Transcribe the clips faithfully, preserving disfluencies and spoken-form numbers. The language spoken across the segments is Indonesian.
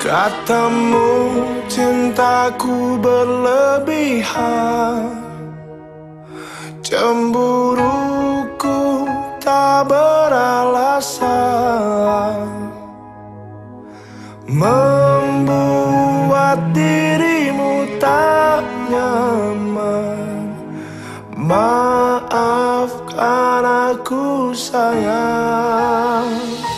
Katamu cintaku berlebihan, cemburuku tak beralasan, membuat dirimu tak nyaman. Maafkan aku sayang.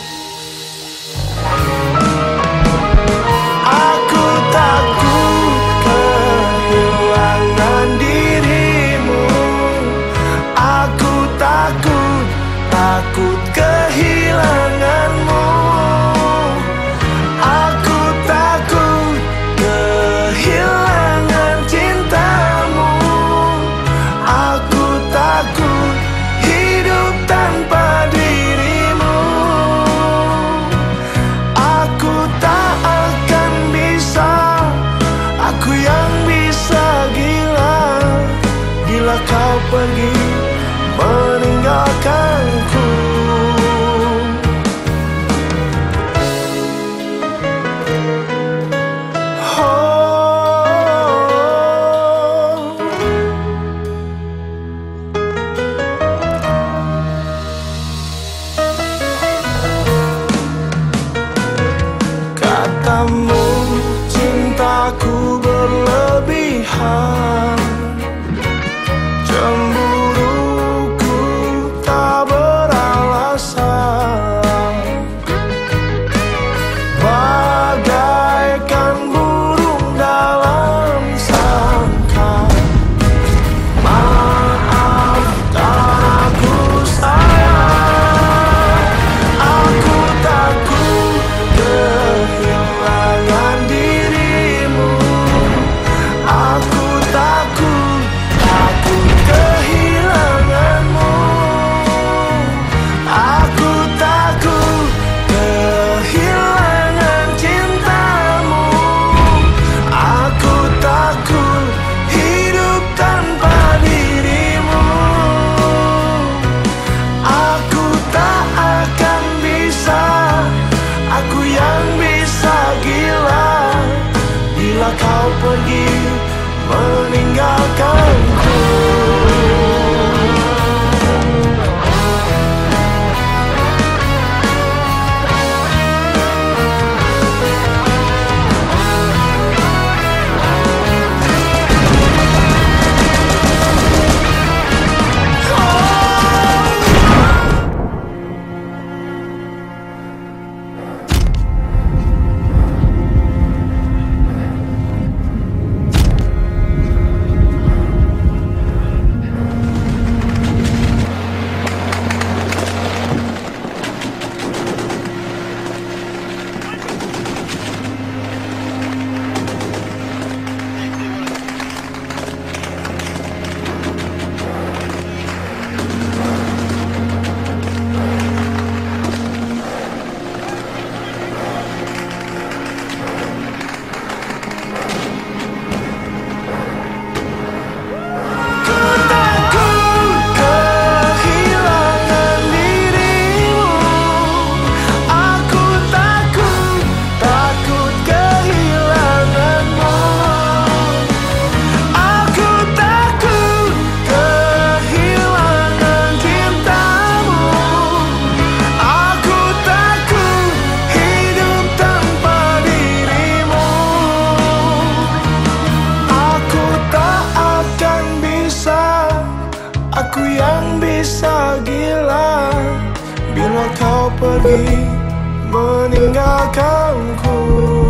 Aku takut kehilangan dirimu. Aku takut, takut kehilanganmu. Aku takut kehilangan cintamu. Aku takut hidup tanpa dirimu. Aku tak akan bisa, aku yang bisa gila bila kau pergi meninggalkanku. Katamu cintaku berlebihan, cemburuku tak beralasan, bagaikan burung dalam sangkar. Maafkan aku sayang. Aku takut kehilangan dirimu. Aku takut, takut kehilanganmu. Aku takut kehilangan cintamu. Aku takut hidup tanpa dirimu. Aku tak akan bisa, aku yang bisa gila bila kau pergi meninggalkanku. Aku yang bisa gila bila kau pergi meninggalkanku.